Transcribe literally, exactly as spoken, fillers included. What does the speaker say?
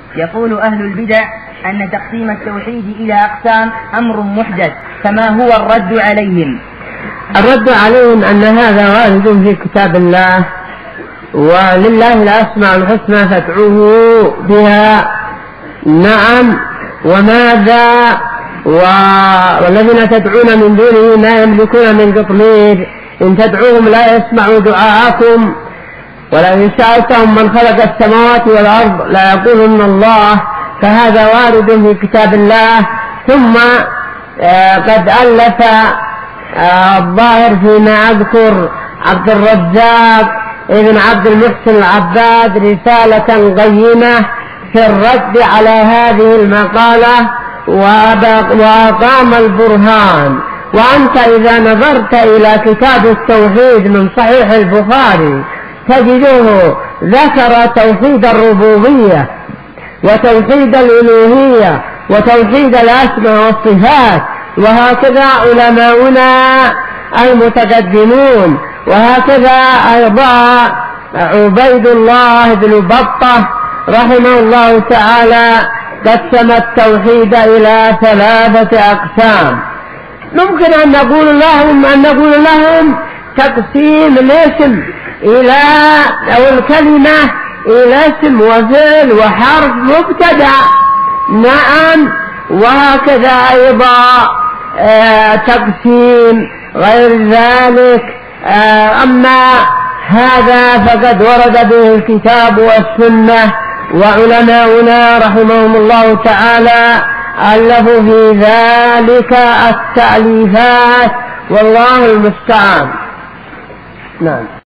يقول أهل البدع أن تقسيم التوحيد إلى أقسام أمر محدث، فما هو الرد عليهم؟ الرد عليهم أن هذا وارد في كتاب الله، ولله الأسماء الحسنى فادعوه بها. نعم، وماذا والذين تدعون من دونه لا يملكون من قطمير، إن تدعوهم لا يسمعوا دعاءكم، ولئن سألتهم من خلق السماوات والأرض لا يقولون الله. فهذا وارد في كتاب الله. ثم قد ألف الظاهر فيما أذكر عبد الرزاق ابن عبد المحسن العباد رسالة قيمة في الرد على هذه المقالة وأقام البرهان. وأنت إذا نظرت إلى كتاب التوحيد من صحيح البخاري تجده ذكر توحيد الربوبية وتوحيد الألوهية وتوحيد الأسماء والصفات، وهكذا علماؤنا المتقدمون، وهكذا أيضا عبيد الله بن بطة رحمه الله تعالى قسم التوحيد إلى ثلاثة أقسام. ممكن أن نقول لهم أن نقول لهم تقسيم الاسم إلى أو الكلمة إلى اسم وفعل وحرف مبتدأ. نعم، وهكذا أيضا آه تقسيم غير ذلك. آه أما هذا فقد ورد به الكتاب والسنة، وعلماؤنا رحمهم الله تعالى ألفوا في ذلك التأليفات، والله المستعان. نعم.